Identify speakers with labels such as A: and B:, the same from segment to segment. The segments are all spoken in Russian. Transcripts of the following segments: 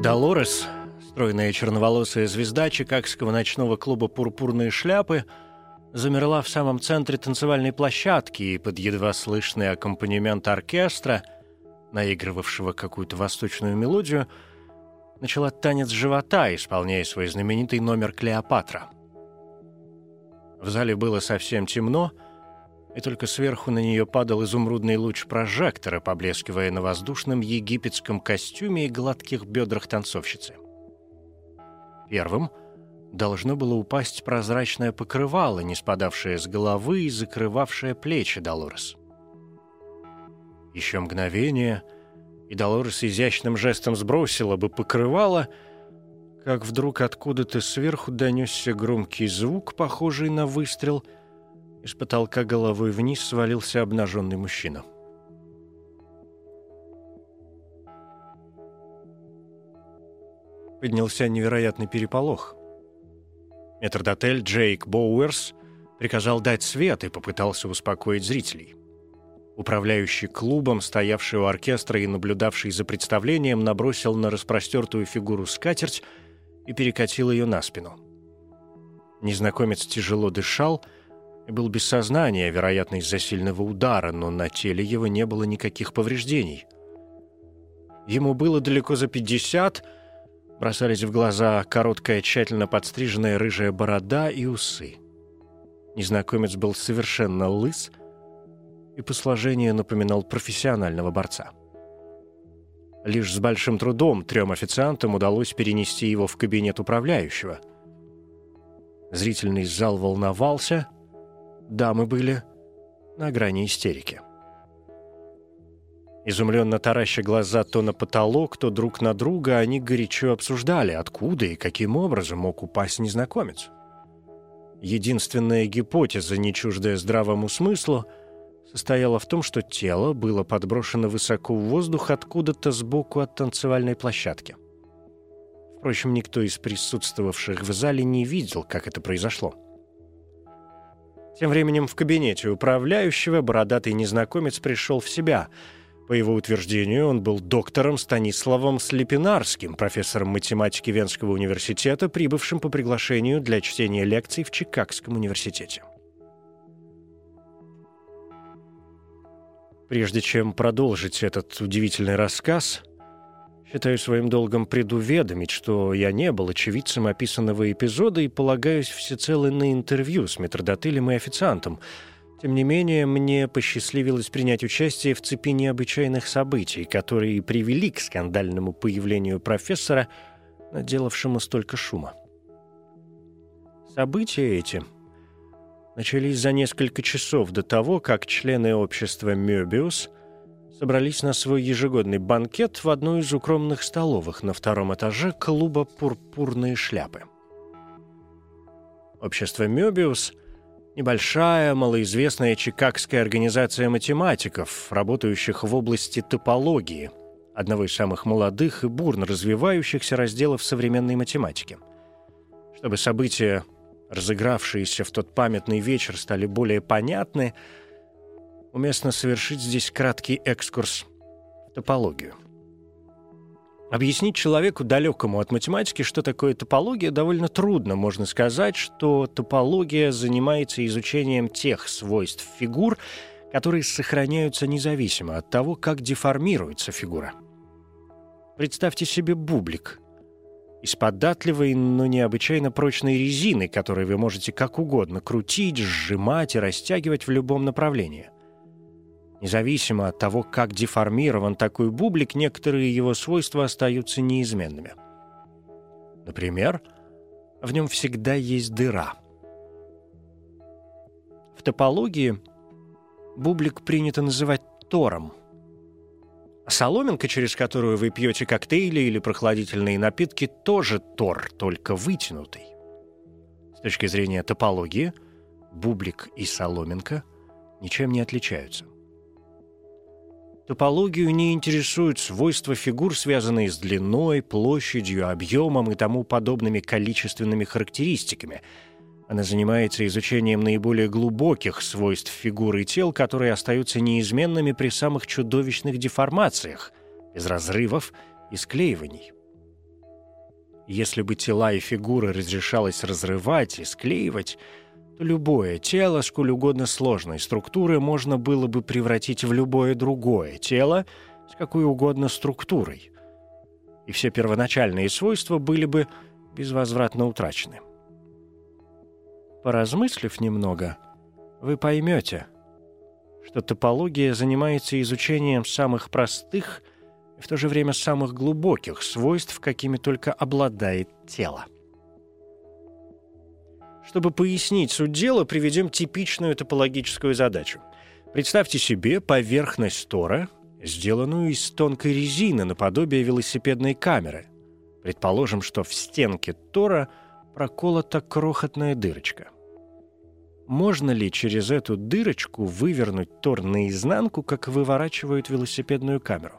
A: Долорес, стройная черноволосая звезда чикагского ночного клуба «Пурпурные шляпы», замерла в самом центре танцевальной площадки, и под едва слышный аккомпанемент оркестра, наигрывавшего какую-то восточную мелодию, начала танец живота, исполняя свой знаменитый номер «Клеопатра». В зале было совсем темно, и только сверху на нее падал изумрудный луч прожектора, поблескивая на воздушном египетском костюме и гладких бедрах танцовщицы. Первым должно было упасть прозрачное покрывало, не спадавшее с головы и закрывавшее плечи Долорес. Еще мгновение, и Долорес изящным жестом сбросила бы покрывало, как вдруг откуда-то сверху донесся громкий звук, похожий на выстрел. Из потолка головой вниз свалился обнаженный мужчина. Поднялся невероятный переполох. Метрдотель Джейк Боуэрс приказал дать свет и попытался успокоить зрителей. Управляющий клубом, стоявший у оркестра и наблюдавший за представлением, набросил на распростертую фигуру скатерть и перекатил ее на спину. Незнакомец тяжело дышал и был без сознания, вероятно, из-за сильного удара, но на теле его не было никаких повреждений. Ему было далеко за 50, бросались в глаза короткая, тщательно подстриженная рыжая борода и усы. Незнакомец был совершенно лыс и по сложению напоминал профессионального борца. Лишь с большим трудом 3 официантам удалось перенести его в кабинет управляющего. Зрительный зал волновался, дамы были на грани истерики. Изумленно тараща глаза то на потолок, то друг на друга, они горячо обсуждали, откуда и каким образом мог упасть незнакомец. Единственная гипотеза, не чуждая здравому смыслу, состояла в том, что тело было подброшено высоко в воздух откуда-то сбоку от танцевальной площадки. Впрочем, никто из присутствовавших в зале не видел, как это произошло. Тем временем в кабинете управляющего бородатый незнакомец пришел в себя. По его утверждению, он был доктором Станиславом Слепинарским, профессором математики Венского университета, прибывшим по приглашению для чтения лекций в Чикагском университете. Прежде чем продолжить этот удивительный рассказ, считаю своим долгом предуведомить, что я не был очевидцем описанного эпизода и полагаюсь всецело на интервью с метрдотелем и официантом. Тем не менее, мне посчастливилось принять участие в цепи необычайных событий, которые привели к скандальному появлению профессора, наделавшему столько шума. События эти начались за несколько часов до того, как члены общества «Мёбиус» собрались на свой ежегодный банкет в одной из укромных столовых на 2-м этаже клуба «Пурпурные шляпы». Общество «Мёбиус» — небольшая, малоизвестная чикагская организация математиков, работающих в области топологии, одного из самых молодых и бурно развивающихся разделов современной математики. Чтобы события, разыгравшиеся в тот памятный вечер, стали более понятны, уместно совершить здесь краткий экскурс в топологию. Объяснить человеку, далекому от математики, что такое топология, довольно трудно. Можно сказать, что топология занимается изучением тех свойств фигур, которые сохраняются независимо от того, как деформируется фигура. Представьте себе бублик из податливой, но необычайно прочной резины, которой вы можете как угодно крутить, сжимать и растягивать в любом направлении. Независимо от того, как деформирован такой бублик, некоторые его свойства остаются неизменными. Например, в нем всегда есть дыра. В топологии бублик принято называть тором. Соломинка, через которую вы пьете коктейли или прохладительные напитки, тоже тор, только вытянутый. С точки зрения топологии, бублик и соломинка ничем не отличаются. Топологию не интересуют свойства фигур, связанные с длиной, площадью, объемом и тому подобными количественными характеристиками. Она занимается изучением наиболее глубоких свойств фигур и тел, которые остаются неизменными при самых чудовищных деформациях, без разрывов и склеиваний. Если бы тела и фигуры разрешалось разрывать и склеивать, то любое тело, сколь угодно сложной структуры, можно было бы превратить в любое другое тело с какой угодно структурой. И все первоначальные свойства были бы безвозвратно утрачены. Поразмыслив немного, вы поймете, что топология занимается изучением самых простых и в то же время самых глубоких свойств, какими только обладает тело. Чтобы пояснить суть дела, приведем типичную топологическую задачу. Представьте себе поверхность тора, сделанную из тонкой резины наподобие велосипедной камеры. Предположим, что в стенке тора проколота крохотная дырочка. Можно ли через эту дырочку вывернуть тор наизнанку, как выворачивают велосипедную камеру?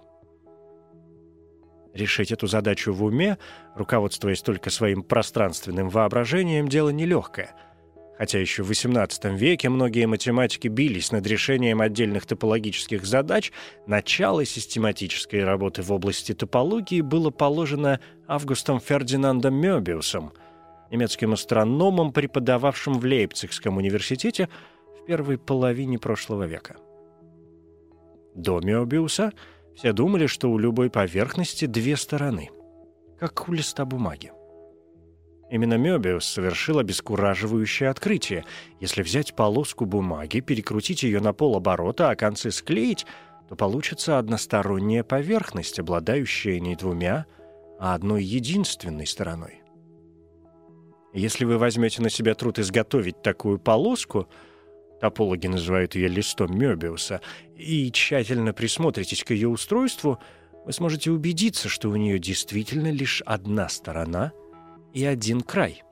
A: Решить эту задачу в уме, руководствуясь только своим пространственным воображением, дело нелегкое. Хотя еще в XVIII веке многие математики бились над решением отдельных топологических задач, начало систематической работы в области топологии было положено Августом Фердинандом Мёбиусом, немецким астрономом, преподававшим в Лейпцигском университете в первой половине прошлого века. До Мёбиуса все думали, что у любой поверхности две стороны, как у листа бумаги. Именно Мёбиус совершил обескураживающее открытие. Если взять полоску бумаги, перекрутить ее на полоборота, а концы склеить, то получится односторонняя поверхность, обладающая не двумя, а одной единственной стороной. Если вы возьмете на себя труд изготовить такую полоску, топологи называют ее листом Мёбиуса, и тщательно присмотритесь к ее устройству, вы сможете убедиться, что у нее действительно лишь одна сторона и один край.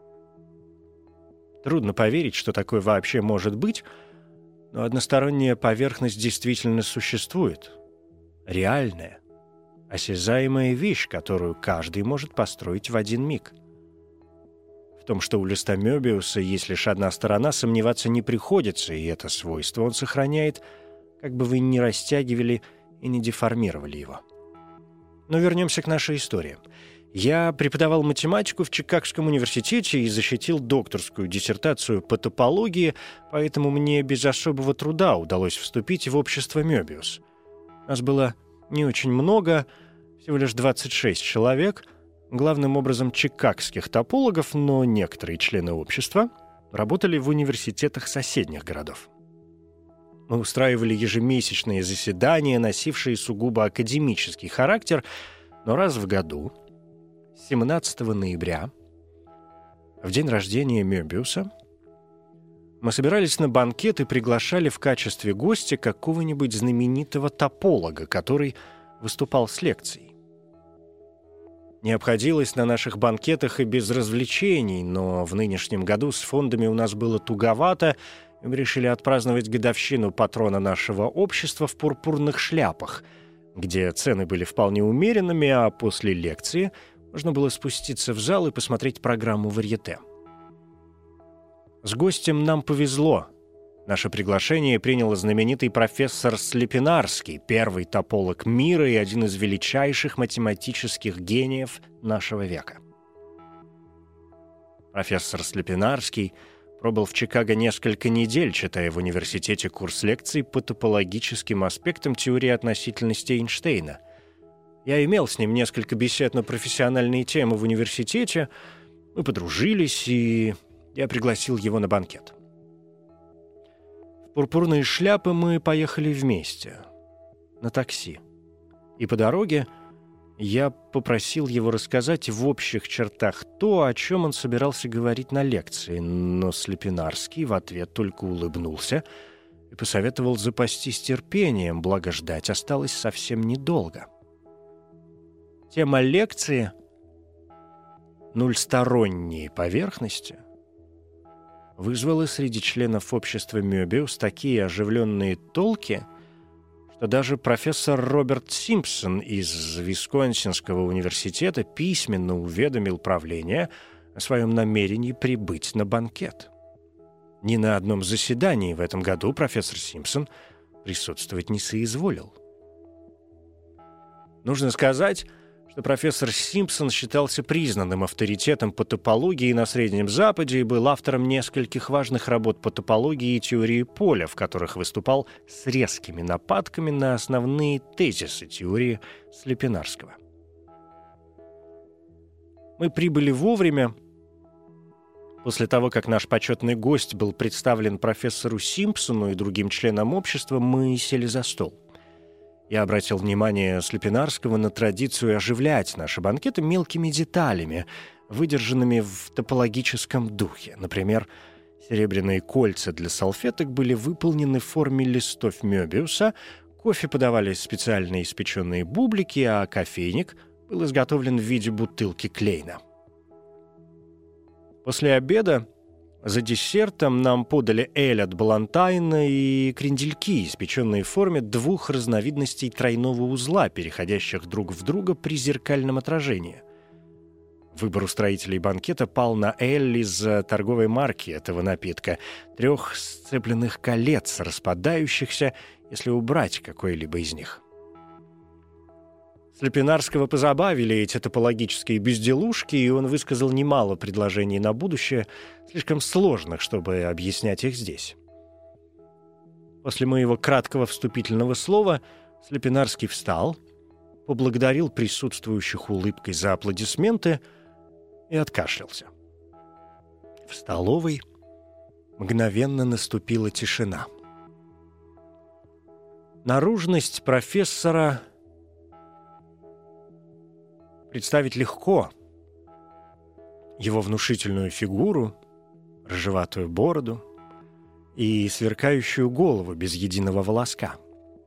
A: Трудно поверить, что такое вообще может быть, но односторонняя поверхность действительно существует. Реальная, осязаемая вещь, которую каждый может построить в один миг. В том, что у листа Мёбиуса есть лишь одна сторона, сомневаться не приходится, и это свойство он сохраняет, как бы вы ни растягивали и не деформировали его. Но вернемся к нашей истории. Я преподавал математику в Чикагском университете и защитил докторскую диссертацию по топологии, поэтому мне без особого труда удалось вступить в общество Мёбиус. Нас было не очень много, всего лишь 26 человек, главным образом чикагских топологов, но некоторые члены общества работали в университетах соседних городов. Мы устраивали ежемесячные заседания, носившие сугубо академический характер, но раз в году, 17 ноября, в день рождения Мёбиуса, мы собирались на банкет и приглашали в качестве гостя какого-нибудь знаменитого тополога, который выступал с лекцией. Не обходилось на наших банкетах и без развлечений, но в нынешнем году с фондами у нас было туговато, и мы решили отпраздновать годовщину патрона нашего общества в пурпурных шляпах, где цены были вполне умеренными, а после лекции можно было спуститься в зал и посмотреть программу варьете. С гостем нам повезло. Наше приглашение принял знаменитый профессор Слепинарский, первый тополог мира и один из величайших математических гениев нашего века. Профессор Слепинарский пробыл в Чикаго несколько недель, читая в университете курс лекций по топологическим аспектам теории относительности Эйнштейна. Я имел с ним несколько бесед на профессиональные темы в университете, мы подружились, и я пригласил его на банкет. В пурпурные шляпы мы поехали вместе, на такси. И по дороге я попросил его рассказать в общих чертах то, о чем он собирался говорить на лекции, но Слепинарский в ответ только улыбнулся и посоветовал запастись терпением, благо ждать осталось совсем недолго. Тема лекции «Нульсторонние поверхности» вызвала среди членов общества Мёбиус такие оживленные толки, что даже профессор Роберт Симпсон из Висконсинского университета письменно уведомил правление о своем намерении прибыть на банкет. Ни на одном заседании в этом году профессор Симпсон присутствовать не соизволил. Нужно сказать, что профессор Симпсон считался признанным авторитетом по топологии на Среднем Западе и был автором нескольких важных работ по топологии и теории поля, в которых выступал с резкими нападками на основные тезисы теории Слепинарского. Мы прибыли вовремя. После того, как наш почетный гость был представлен профессору Симпсону и другим членам общества, мы сели за стол. Я обратил внимание Слепинарского на традицию оживлять наши банкеты мелкими деталями, выдержанными в топологическом духе. Например, серебряные кольца для салфеток были выполнены в форме листов Мёбиуса, кофе подавали специально испеченные бублики, а кофейник был изготовлен в виде бутылки Клейна. После обеда за десертом нам подали эль от Балантайна и крендельки, испеченные в форме двух разновидностей тройного узла, переходящих друг в друга при зеркальном отражении. Выбор устроителей банкета пал на эль из торговой марки этого напитка, 3 сцепленных колец, распадающихся, если убрать какой-либо из них. Слепинарского позабавили эти топологические безделушки, и он высказал немало предложений на будущее, слишком сложных, чтобы объяснять их здесь. После моего краткого вступительного слова Слепинарский встал, поблагодарил присутствующих улыбкой за аплодисменты и откашлялся. В столовой мгновенно наступила тишина. Наружность профессора представить легко. Его внушительную фигуру, рыжеватую бороду и сверкающую голову без единого волоска.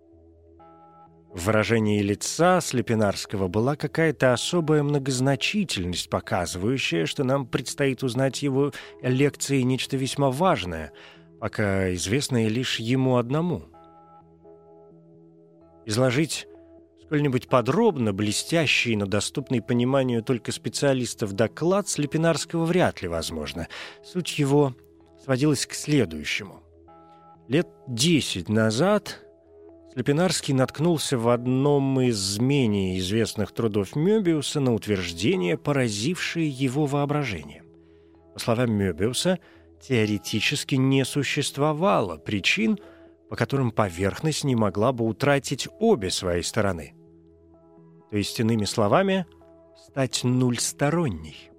A: В выражении лица Слепинарского была какая-то особая многозначительность, показывающая, что нам предстоит узнать его лекции нечто весьма важное, пока известное лишь ему одному. Изложить сколь-нибудь подробно блестящий, но доступный пониманию только специалистов доклад Слепинарского вряд ли возможно. Суть его сводилась к следующему. Лет 10 назад Слепинарский наткнулся в одном из менее известных трудов Мёбиуса на утверждение, поразившее его воображение. По словам Мёбиуса, теоретически не существовало причин, по которым поверхность не могла бы утратить обе свои стороны. То есть, иными словами, стать нульсторонней.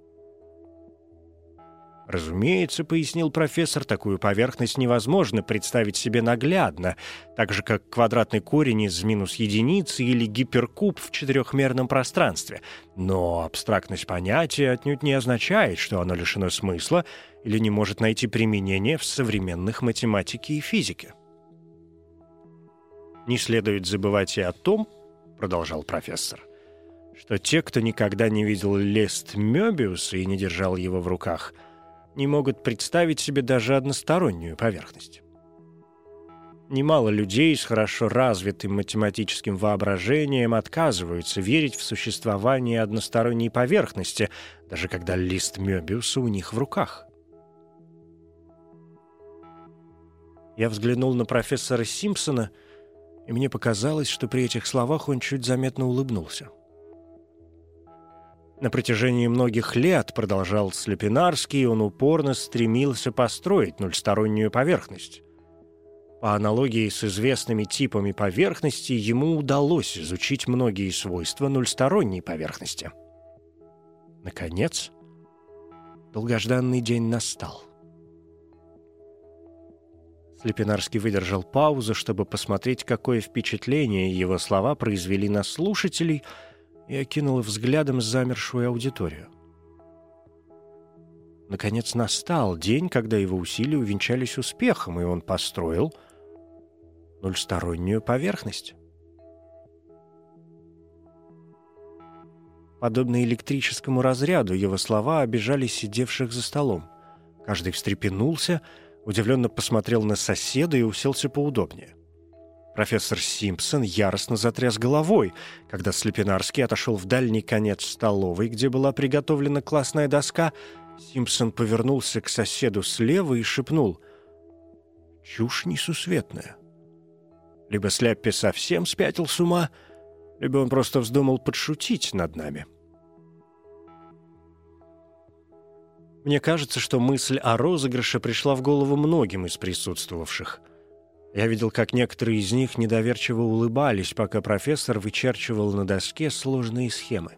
A: Разумеется, пояснил профессор, такую поверхность невозможно представить себе наглядно, так же, как квадратный корень из минус единицы или гиперкуб в четырехмерном пространстве. Но абстрактность понятия отнюдь не означает, что оно лишено смысла или не может найти применение в современных математике и физике. Не следует забывать и о том, продолжал профессор, что те, кто никогда не видел лист Мёбиуса и не держал его в руках, не могут представить себе даже одностороннюю поверхность. Немало людей с хорошо развитым математическим воображением отказываются верить в существование односторонней поверхности, даже когда лист Мёбиуса у них в руках. Я взглянул на профессора Симпсона, и мне показалось, что при этих словах он чуть заметно улыбнулся. На протяжении многих лет, продолжал Слепинарский, он упорно стремился построить нульстороннюю поверхность. По аналогии с известными типами поверхности, ему удалось изучить многие свойства нульсторонней поверхности. Наконец, долгожданный день настал. Слепинарский выдержал паузу, чтобы посмотреть, какое впечатление его слова произвели на слушателей, и окинул взглядом замершую аудиторию. Наконец настал день, когда его усилия увенчались успехом, и он построил нульстороннюю поверхность. Подобно электрическому разряду, его слова обижали сидевших за столом. Каждый встрепенулся, удивленно посмотрел на соседа и уселся поудобнее. Профессор Симпсон яростно затряс головой, когда Слепинарский отошел в дальний конец столовой, где была приготовлена классная доска. Симпсон повернулся к соседу слева и шепнул: «Чушь несусветная. Либо Сляппи совсем спятил с ума, либо он просто вздумал подшутить над нами. Мне кажется, что мысль о розыгрыше пришла в голову многим из присутствовавших. Я видел, как некоторые из них недоверчиво улыбались, пока профессор вычерчивал на доске сложные схемы.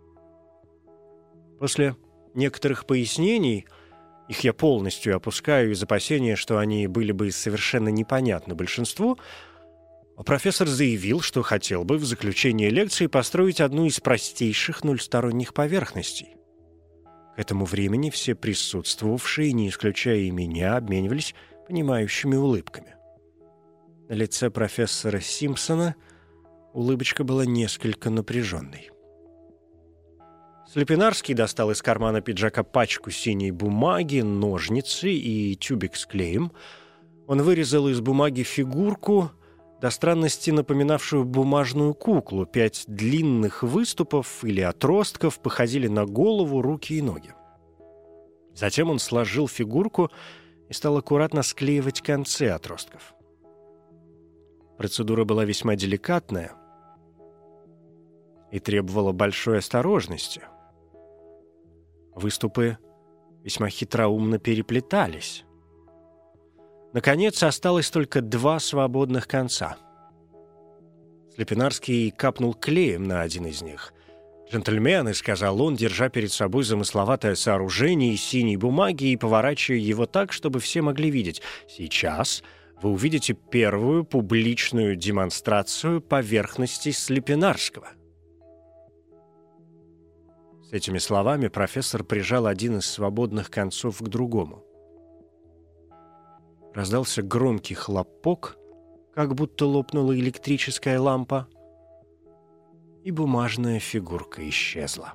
A: После некоторых пояснений, их я полностью опускаю из опасения, что они были бы совершенно непонятны большинству, профессор заявил, что хотел бы в заключение лекции построить одну из простейших нульсторонних поверхностей. К этому времени все присутствовавшие, не исключая и меня, обменивались понимающими улыбками. На лице профессора Симпсона улыбочка была несколько напряженной. Слепинарский достал из кармана пиджака пачку синей бумаги, ножницы и тюбик с клеем. Он вырезал из бумаги фигурку, до странности напоминавшую бумажную куклу. 5 длинных выступов или отростков походили на голову, руки и ноги. Затем он сложил фигурку и стал аккуратно склеивать концы отростков. Процедура была весьма деликатная и требовала большой осторожности. Выступы весьма хитроумно переплетались. Наконец, осталось только 2 свободных конца. Слепинарский капнул клеем на один из них. «Джентльмены», — сказал он, держа перед собой замысловатое сооружение из синей бумаги и поворачивая его так, чтобы все могли видеть. «Сейчас вы увидите первую публичную демонстрацию поверхности Слепинарского». С этими словами профессор прижал один из свободных концов к другому. Раздался громкий хлопок, как будто лопнула электрическая лампа, и бумажная фигурка исчезла.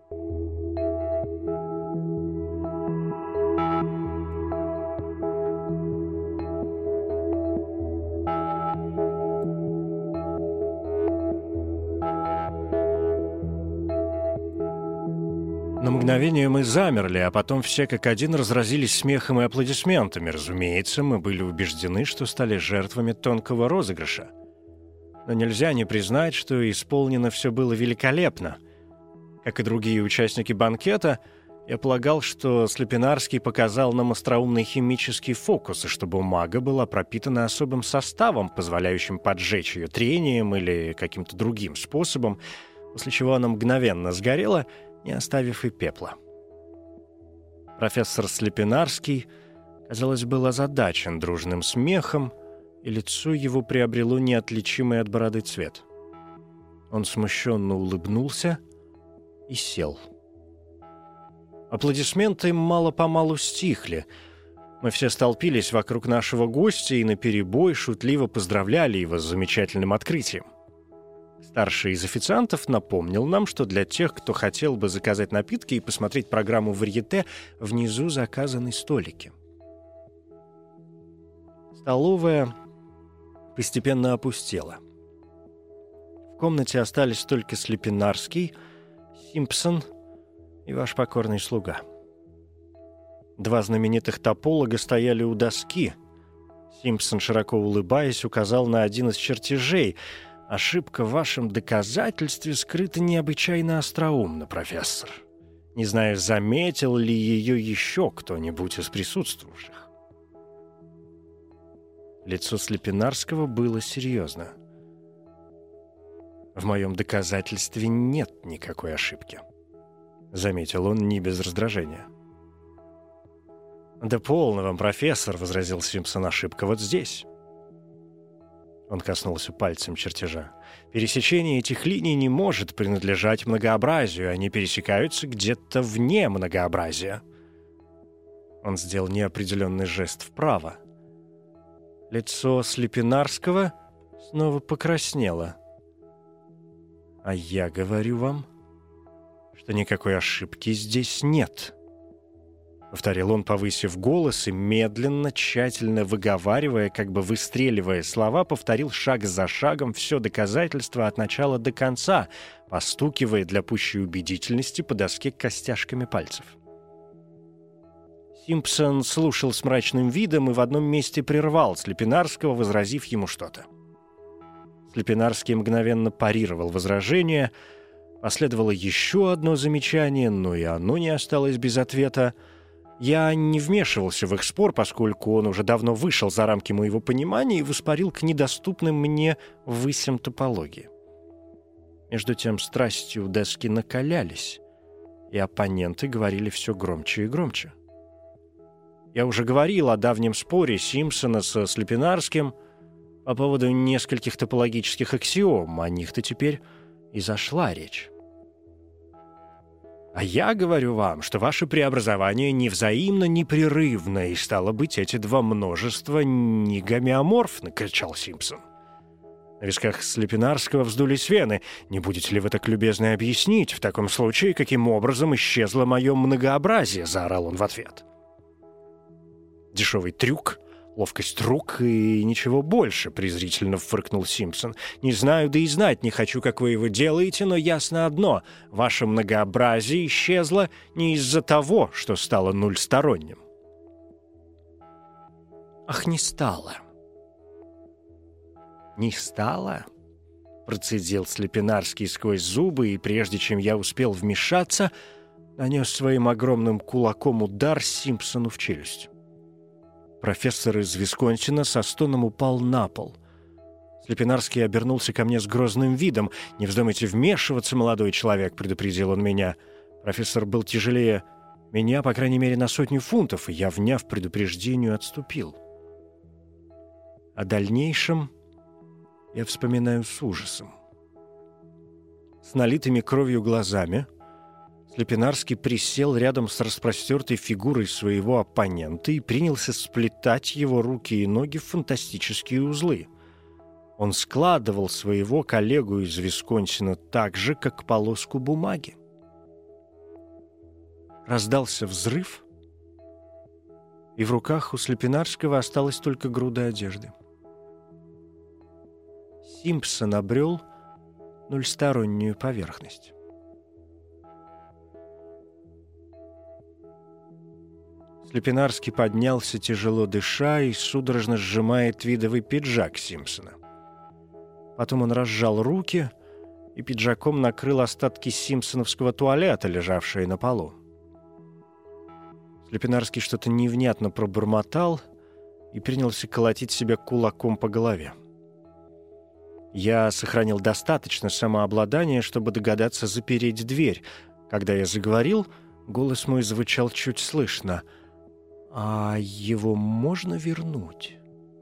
A: На мгновение мы замерли, а потом все как один разразились смехом и аплодисментами. Разумеется, мы были убеждены, что стали жертвами тонкого розыгрыша. Но нельзя не признать, что исполнено все было великолепно. Как и другие участники банкета, я полагал, что Слепинарский показал нам остроумный химический фокус, и что бумага была пропитана особым составом, позволяющим поджечь ее трением или каким-то другим способом, после чего она мгновенно сгорела, не оставив и пепла. Профессор Слепинарский, казалось, был озадачен дружным смехом, и лицо его приобрело неотличимый от бороды цвет. Он смущенно улыбнулся и сел. Аплодисменты мало-помалу стихли. Мы все столпились вокруг нашего гостя и наперебой шутливо поздравляли его с замечательным открытием. Старший из официантов напомнил нам, что для тех, кто хотел бы заказать напитки и посмотреть программу «Варьете», внизу заказаны столики. Столовая постепенно опустела. В комнате остались только Слепинарский, Симпсон и ваш покорный слуга. 2 знаменитых тополога стояли у доски. Симпсон, широко улыбаясь, указал на один из чертежей. «Ошибка в вашем доказательстве скрыта необычайно остроумно, профессор. Не знаю, заметил ли ее еще кто-нибудь из присутствовавших». Лицо Слепинарского было серьезно. «В моем доказательстве нет никакой ошибки», — заметил он не без раздражения. «Да полно вам, профессор», — возразил Симпсон, — «ошибка вот здесь». Он коснулся пальцем чертежа. «Пересечение этих линий не может принадлежать многообразию, они пересекаются где-то вне многообразия». Он сделал неопределенный жест вправо. Лицо Слепинарского снова покраснело. «А я говорю вам, что никакой ошибки здесь нет», — повторил он, повысив голос, и медленно, тщательно выговаривая, как бы выстреливая слова, повторил шаг за шагом все доказательство от начала до конца, постукивая для пущей убедительности по доске костяшками пальцев. Симпсон слушал с мрачным видом и в одном месте прервал Слепинарского, возразив ему что-то. Слепинарский мгновенно парировал возражение. Последовало еще одно замечание, но и оно не осталось без ответа. Я не вмешивался в их спор, поскольку он уже давно вышел за рамки моего понимания и воспарил к недоступным мне высям топологии. Между тем страсти у доски накалялись, и оппоненты говорили все громче и громче. Я уже говорил о давнем споре Симпсона со Слепинарским по поводу нескольких топологических аксиом, о них-то теперь и зашла речь. «А я говорю вам, что ваше преобразование невзаимно непрерывно, и, стало быть, эти два множества не гомеоморфны», — кричал Симпсон. На висках Слепинарского вздулись вены. «Не будете ли вы так любезны объяснить, в таком случае, каким образом исчезло мое многообразие?» — заорал он в ответ. «Дешевый трюк, ловкость рук и ничего больше», — презрительно фыркнул Симпсон. «Не знаю, да и знать не хочу, как вы его делаете, но ясно одно — ваше многообразие исчезло не из-за того, что стало нульсторонним». «Ах, не стало». «Не стало?» — процедил Слепинарский сквозь зубы, и прежде чем я успел вмешаться, нанес своим огромным кулаком удар Симпсону в челюсть. Профессор из Висконсина со стоном упал на пол. Слепинарский обернулся ко мне с грозным видом. «Не вздумайте вмешиваться, молодой человек», — предупредил он меня. Профессор был тяжелее меня, по крайней мере, на 100 фунтов, и я, вняв предупреждению, отступил. О дальнейшем я вспоминаю с ужасом. С налитыми кровью глазами Слепинарский присел рядом с распростертой фигурой своего оппонента и принялся сплетать его руки и ноги в фантастические узлы. Он складывал своего коллегу из Висконсина так же, как полоску бумаги. Раздался взрыв, и в руках у Слепинарского осталась только груда одежды. Симпсон обрел нульстороннюю поверхность. Слепинарский поднялся, тяжело дыша, и судорожно сжимая твидовый пиджак Симпсона. Потом он разжал руки и пиджаком накрыл остатки симпсоновского туалета, лежавшие на полу. Слепинарский что-то невнятно пробормотал и принялся колотить себя кулаком по голове. Я сохранил достаточно самообладания, чтобы догадаться запереть дверь. Когда я заговорил, голос мой звучал чуть слышно. «А его можно вернуть?»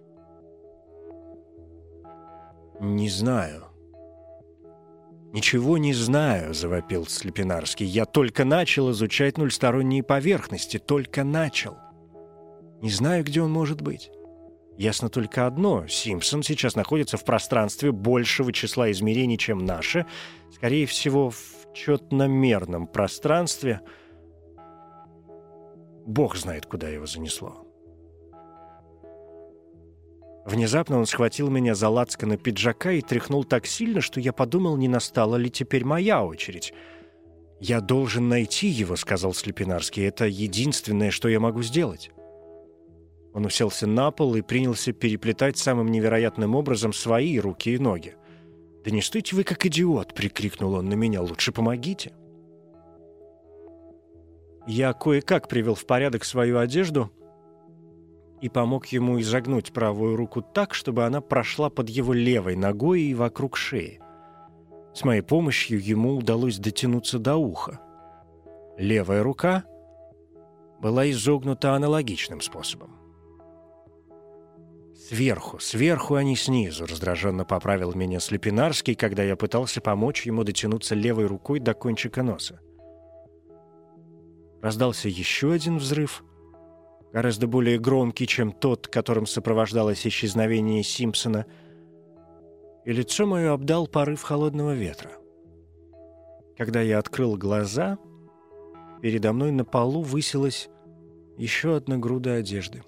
A: «Не знаю». «Ничего не знаю», — завопил Слепинарский. «Я только начал изучать нульсторонние поверхности, только начал. Не знаю, где он может быть. Ясно только одно — Симпсон сейчас находится в пространстве большего числа измерений, чем наше, скорее всего, в четномерном пространстве. Бог знает, куда его занесло». Внезапно он схватил меня за лацканы пиджака и тряхнул так сильно, что я подумал, не настала ли теперь моя очередь. «Я должен найти его», — сказал Слепинарский. «Это единственное, что я могу сделать». Он уселся на пол и принялся переплетать самым невероятным образом свои руки и ноги. «Да не стойте вы как идиот!» — прикрикнул он на меня. «Лучше помогите!» Я кое-как привел в порядок свою одежду и помог ему изогнуть правую руку так, чтобы она прошла под его левой ногой и вокруг шеи. С моей помощью ему удалось дотянуться до уха. Левая рука была изогнута аналогичным способом. Сверху, а не снизу», — раздраженно поправил меня Слепинарский, когда я пытался помочь ему дотянуться левой рукой до кончика носа. Раздался еще один взрыв, гораздо более громкий, чем тот, которым сопровождалось исчезновение Симпсона, и лицо мое обдал порыв холодного ветра. Когда я открыл глаза, передо мной на полу высилась еще одна груда одежды.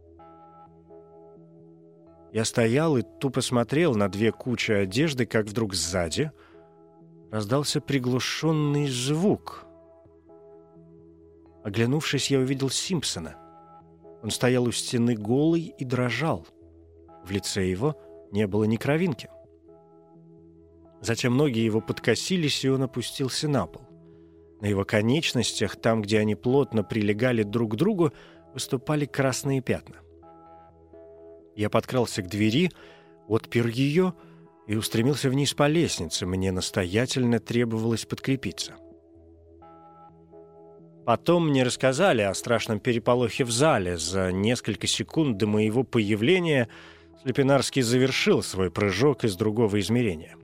A: Я стоял и тупо смотрел на две кучи одежды, как вдруг сзади раздался приглушенный звук. Оглянувшись, я увидел Симпсона. Он стоял у стены голый и дрожал. В лице его не было ни кровинки. Затем ноги его подкосились, и он опустился на пол. На его конечностях, там, где они плотно прилегали друг к другу, выступали красные пятна. Я подкрался к двери, отпер ее и устремился вниз по лестнице. Мне настоятельно требовалось подкрепиться. Потом мне рассказали о страшном переполохе в зале. За несколько секунд до моего появления Слепинарский завершил свой прыжок из другого измерения.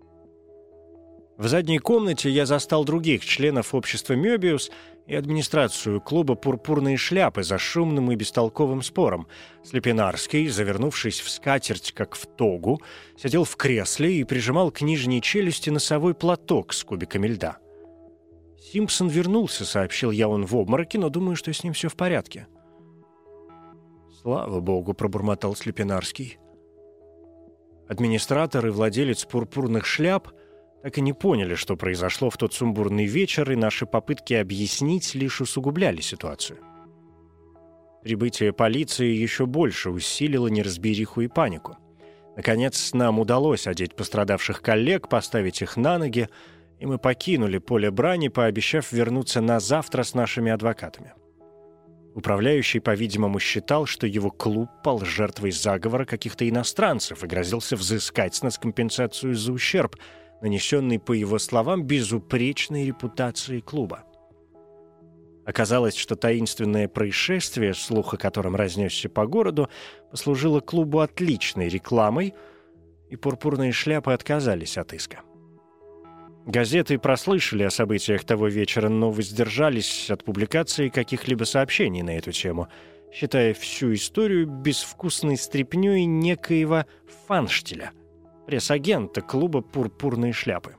A: В задней комнате я застал других членов общества «Мёбиус» и администрацию клуба «Пурпурные шляпы» за шумным и бестолковым спором. Слепинарский, завернувшись в скатерть, как в тогу, сидел в кресле и прижимал к нижней челюсти носовой платок с кубиками льда. «Симпсон вернулся», — сообщил я, — он в обмороке, но думаю, что с ним все в порядке. «Слава богу», — пробормотал Слепинарский. Администратор и владелец «Пурпурных шляп» так и не поняли, что произошло в тот сумбурный вечер, и наши попытки объяснить лишь усугубляли ситуацию. Прибытие полиции еще больше усилило неразбериху и панику. Наконец, нам удалось одеть пострадавших коллег, поставить их на ноги, и мы покинули поле брани, пообещав вернуться на завтра с нашими адвокатами. Управляющий, по-видимому, считал, что его клуб пал жертвой заговора каких-то иностранцев и грозился взыскать с нас компенсацию за ущерб, нанесенный, по его словам, безупречной репутацией клуба. Оказалось, что таинственное происшествие, слух о котором разнесся по городу, послужило клубу отличной рекламой, и «Пурпурные шляпы» отказались от иска. Газеты прослышали о событиях того вечера, но воздержались от публикации каких-либо сообщений на эту тему, считая всю историю безвкусной стряпнёй некоего Фанштеля, пресс-агента клуба «Пурпурные шляпы».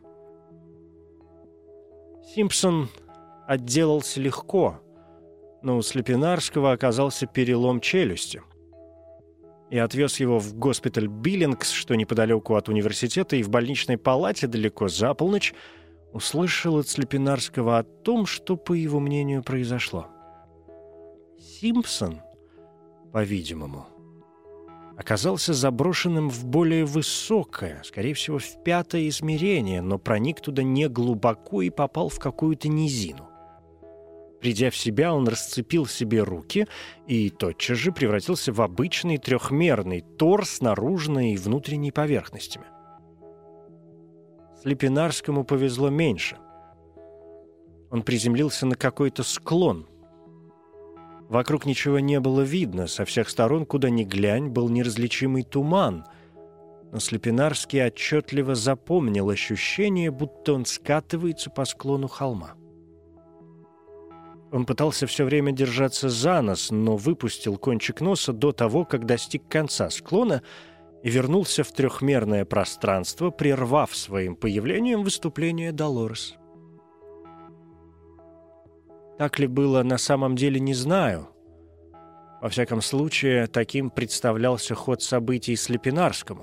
A: Симпсон отделался легко, но у Слепинарского оказался перелом челюсти. Я отвез его в госпиталь Биллингс, что неподалеку от университета, и в больничной палате далеко за полночь услышал от Слепинарского о том, что, по его мнению, произошло. Симпсон, по-видимому, оказался заброшенным в более высокое, скорее всего, в 5-е измерение, но проник туда не глубоко и попал в какую-то низину. Придя в себя, он расцепил себе руки и тотчас же превратился в обычный трехмерный торс с наружной и внутренней поверхностями. Слепинарскому повезло меньше. Он приземлился на какой-то склон. Вокруг ничего не было видно, со всех сторон, куда ни глянь, был неразличимый туман, но Слепинарский отчетливо запомнил ощущение, будто он скатывается по склону холма. Он пытался все время держаться за нос, но выпустил кончик носа до того, как достиг конца склона и вернулся в трехмерное пространство, прервав своим появлением выступление Долорес. Так ли было на самом деле, не знаю. Во всяком случае, таким представлялся ход событий Слепинарскому.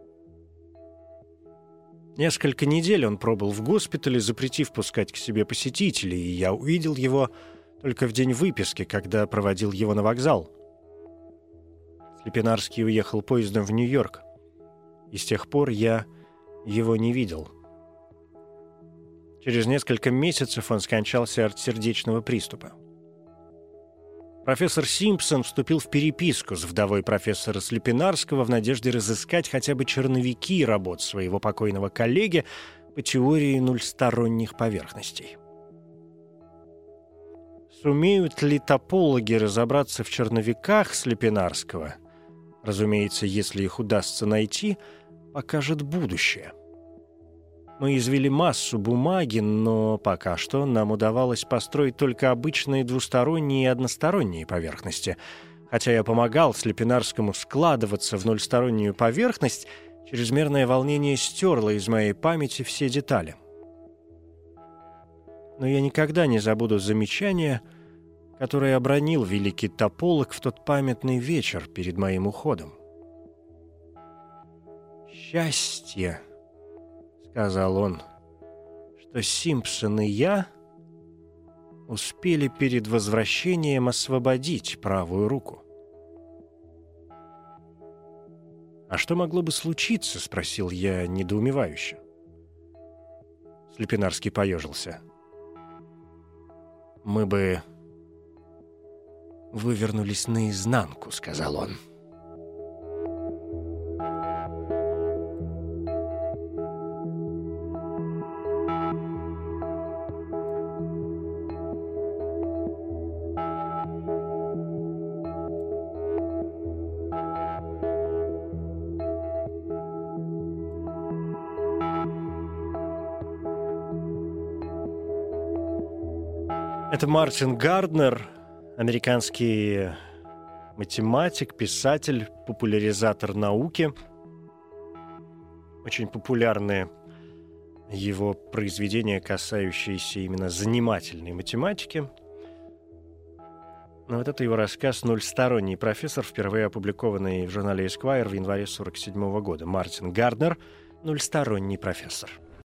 A: Несколько недель он пробыл в госпитале, запретив пускать к себе посетителей, и я увидел его только в день выписки, когда проводил его на вокзал. Слепинарский уехал поездом в Нью-Йорк, и с тех пор я его не видел. Через несколько месяцев он скончался от сердечного приступа. Профессор Симпсон вступил в переписку с вдовой профессора Слепинарского в надежде разыскать хотя бы черновики работ своего покойного коллеги по теории нульсторонних поверхностей. Сумеют ли топологи разобраться в черновиках Слепинарского, разумеется, если их удастся найти, покажет будущее. Мы извели массу бумаги, но пока что нам удавалось построить только обычные двусторонние и односторонние поверхности. Хотя я помогал Слепинарскому складываться в нульстороннюю поверхность, чрезмерное волнение стерло из моей памяти все детали. Но я никогда не забуду замечание, которое обронил великий тополог в тот памятный вечер перед моим уходом. «Счастье», — сказал он, — «что Симпсон и я успели перед возвращением освободить правую руку». «А что могло бы случиться?» — спросил я недоумевающе. Слепинарский поежился. «Мы бы вывернулись наизнанку», — сказал он. Это Мартин Гарднер, американский математик, писатель, популяризатор науки. Очень популярные его произведения, касающиеся именно занимательной математики. Но вот это его рассказ «Нульсторонний профессор», впервые опубликованный в журнале Esquire в январе 1947 года. Мартин Гарднер «Нульсторонний профессор».